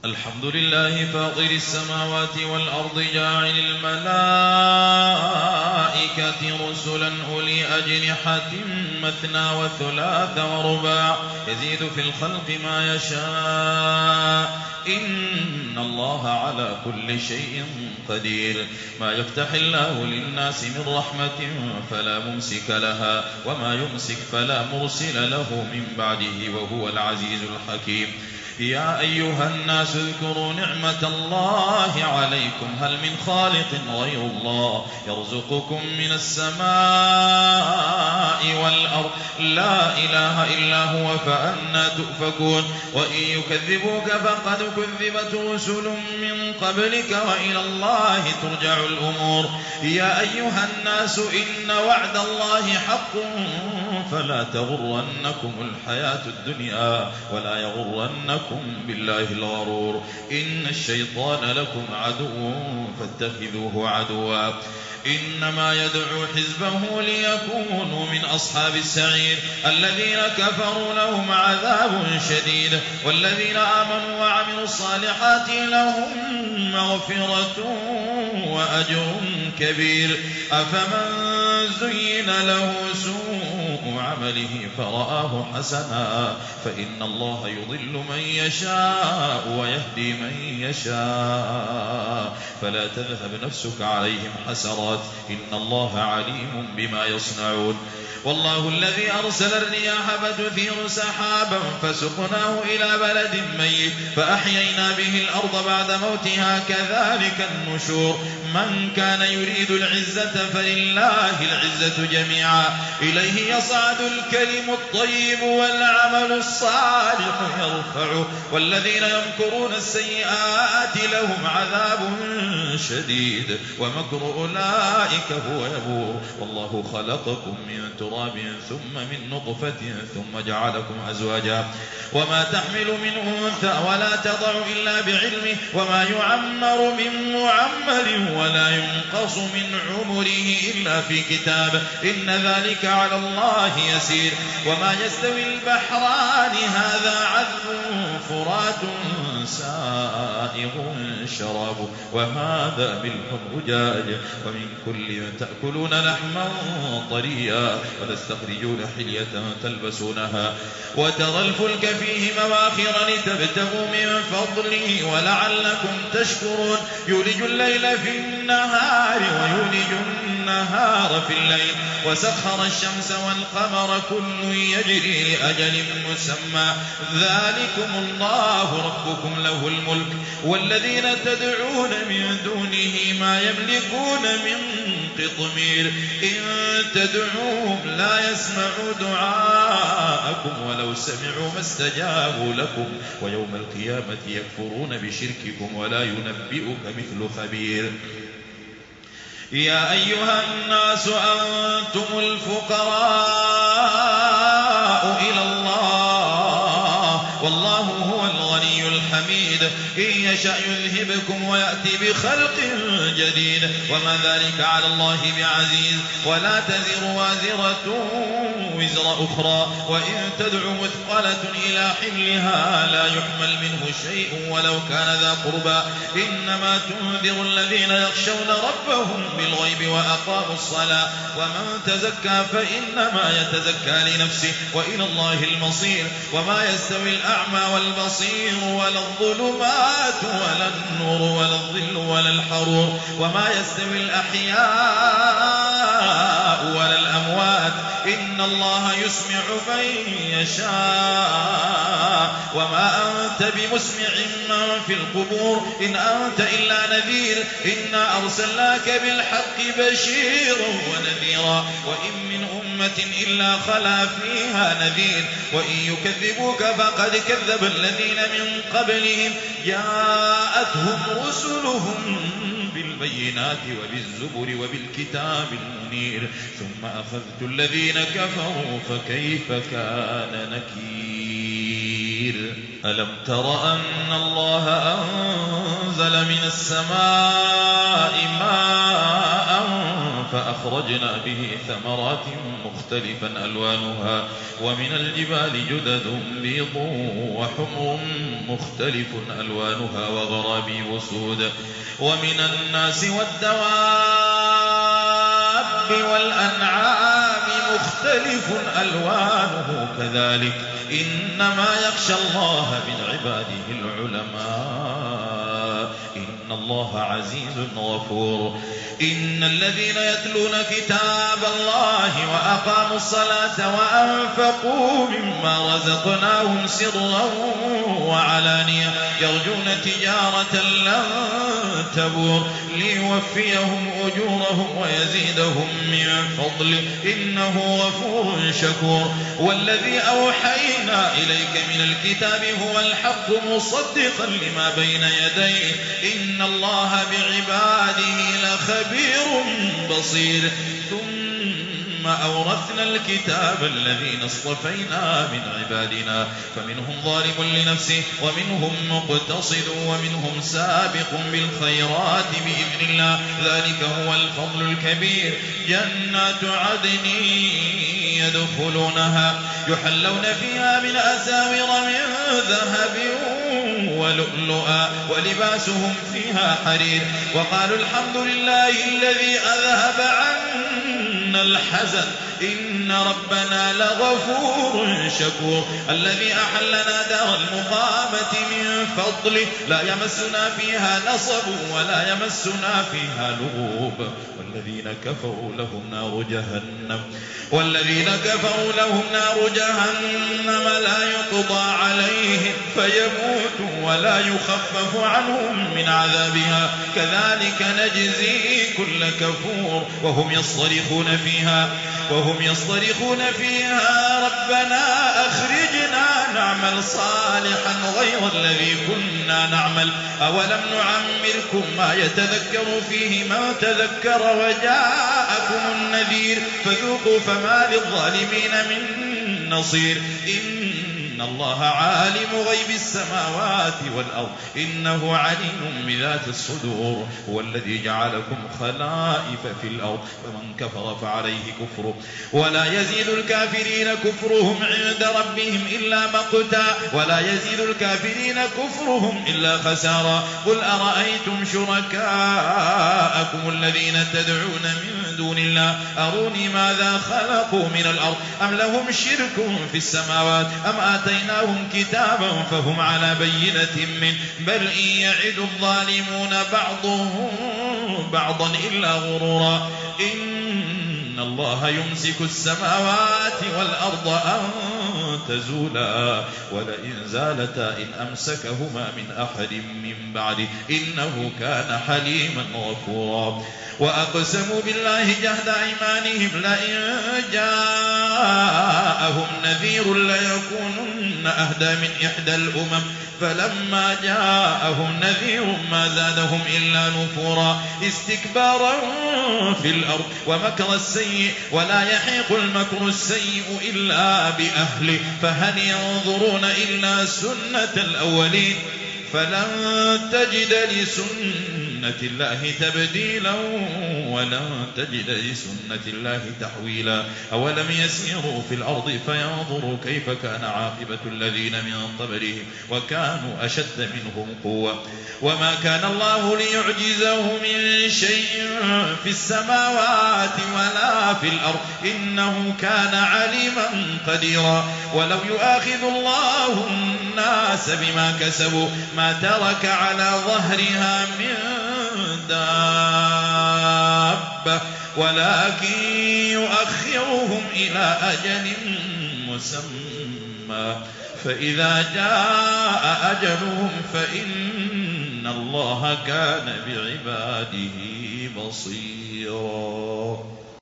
الحمد لله فاطر السماوات والأرض جاعل الملائكة رسلا أولي أجنحة مثنى وثلاث ورباع يزيد في الخلق ما يشاء إن الله على كل شيء قدير. ما يفتح الله للناس من رحمة فلا ممسك لها وما يمسك فلا مرسل له من بعده وهو العزيز الحكيم. يا أيها الناس اذكروا نعمة الله عليكم هل من خالق غير الله يرزقكم من السماء والأرض لا إله إلا هو فأنى تؤفكون. وإن يكذبوك فقد كذبت رسل من قبلك وإلى الله ترجع الأمور. يا أيها الناس إن وعد الله حق فلا تغرنكم الحياة الدنيا ولا يغرنكم بالله الغرور. إن الشيطان لكم عدو فاتخذوه عدوا إنما يدعو حزبه ليكونوا من أصحاب السعير. الذين كفروا لهم عذاب شديد والذين آمنوا وعملوا الصالحات لهم مغفرة وأجر كبير. أفمن زين له سوء عمله فرآه حسنا فإن الله يضل من يشاء ويهدي من يشاء فلا تذهب نفسك عليهم حسرات إن الله عليم بما يصنعون. والله الذي أرسل الرياح فتثير سحابا فسقناه إلى بلد ميت فأحيينا به الأرض بعد موتها كذلك النشور. من كان يريد العزة فلله العزة جميعا إليه يصعد الكلم الطيب والعمل الصالح يرفعه والذين يمكرون السيئات لهم عذاب شديد ومكر أولئك هو يبور. والله خلقكم من تراب ثم من نطفة ثم جعلكم أزواجا وما تحمل من أنثى ولا تضع إلا بعلمه وما يعمر من معمر ولا ينقص من عمره إلا في كتاب إن ذلك على الله يسير. وما يستوي البحران هذا عذب فرات سائغ شراب وهذا ملح أجاج ومن كل تأكلون لحما طريا وتستخرجون حلية تلبسونها وترى الفلك فيه مواخر لتبتغوا من فضله ولعلكم تشكرون. يولج الليل في النهار ويولج النهار في الليل وسخر الشمس والقمر كل يجري لأجل مسمى ذلكم الله ربكم له الملك والذين تدعون من دونه ما يملكون من قطمير. إن تدعوهم لا يسمعوا دعاءكم ولو سمعوا ما استجابوا لكم ويوم القيامة يكفرون بشرككم ولا ينبئك مثل خبير. يا أيها الناس أنتم الفقراء إلى الله والله هو الغني الحميد. إن يشأ يذهبكم ويأتي بخلق جديد وما ذلك على الله بعزيز. ولا تزر وازرة وزر أخرى وإن تدعو مثقلة إلى حملها لا يحمل منه شيء ولو كان ذا قربى إنما تنذر الذين يخشون ربهم بالغيب وأقاموا الصلاة ومن تزكى فإنما يتزكى لنفسه وإلى الله المصير. وما يستوي الأعمى والبصير ولا الظلمات ولا النور ولا الظل ولا الحرور وما يستوي الأحياء ولا الأموات إن الله يسمع من يشاء وما أنت بمسمع من في القبور إن أنت إلا نذير. إنا أرسلناك بالحق بشيرا ونذيرا وإن من أمة إلا خلا فيها نذير. وإن يكذبوك فقد كذب الذين من قبلهم جاءتهم رسلهم بالبينات وبالزبر وبالكتاب المنير ثم أخذت الذين كفروا فكيف كان نكير. ألم تر أن الله أنزل من السماء ماء فأخرجنا به ثمرات مختلفا ألوانها ومن الجبال جدد بيض وحمر مختلف ألوانها وغرابيب سود ومن الناس والدواب والأنعام مختلف ألوانه كذلك إنما يخشى الله من عباده العلماء إن الله عزيز غفور إن الذين يتلون كتاب الله وأقاموا الصلاة وأنفقوا مما رزقناهم سرا وعلانية يرجون تجارة لن تبور ليوفيهم أجورهم ويزيدهم من فضله إنه غفور شكور والذي أوحينا إليك من الكتاب هو الحق مصدقا لما بين يديه إن الله بعباده لخبير بصير ثم أورثنا الكتاب الذين اصطفينا من عبادنا فمنهم ظالم لنفسه ومنهم مقتصد ومنهم سابق بالخيرات بإذن الله ذلك هو الفضل الكبير جنات عدن يدخلونها يحلون فيها من أساور من ذهب ولؤلؤا ولباسهم فيها حرير وقالوا الحمد لله الذي أذهب عنا الحزن إن ربنا لغفور شكور الذي أحلنا دار المقامة من فضله لا يمسنا فيها نصب ولا يمسنا فيها لغوب والذين كفروا لهم نار جهنم لا يقضى عليهم فيموتوا ولا يخفف عنهم من عذابها كذلك نجزي كل كفور وهم يصطرخون فيها ربنا أخرجنا نعمل صالحا غير الذي كنا نعمل أولم نعمركم ما يتذكر فيه من تذكر وجاءكم النذير فذوقوا فما للظالمين من نصير إن الله عالم غيب السماوات والأرض إنه عليم بذات الصدور هو الذي جعلكم خلائف في الأرض فمن كفر فعليه كفره ولا يزيد الكافرين كفرهم عند ربهم إلا مقتا ولا يزيد الكافرين كفرهم إلا خسارا قل أرأيتم شركاءكم الذين تدعون من دون الله أروني ماذا خلقوا من الأرض أم لهم شرك في السماوات أم آتيناهم كتابا فهم على بينة منه بل إن يعد الظالمون بعضهم بعضا إلا غرورا إن الله يمسك السماوات والأرض أن تزولا ولئن زالتا إن أمسكهما من أحد من بعده إنه كان حليما غفورا وأقسموا بالله جهد أيمانهم لئن جاءهم نذير ليكونن أهدى من إحدى الأمم فلما جاءهم نذير ما زادهم إلا نفورا استكبارا في الأرض ومكر السيء ولا يحيق المكر السيء إلا بأهله فهل ينظرون إلا سنة الأولين فلن تجد لسنة الله تبديلا ولن تجد لسنة الله تحويلا أولم يسيروا في الأرض فينظروا كيف كان عاقبة الذين من قبلهم وكانوا أشد منهم قوة وما كان الله ليعجزه من شيء في السماوات ولا في الأرض إنه كان عليما قديرا ولو يؤاخذ الله الناس بما كسبوا ما ترك على ظهرها من دابة ولكن يؤخرهم إلى أجل مسمى فإذا جاء أجلهم فإن الله كان بعباده بصيرا.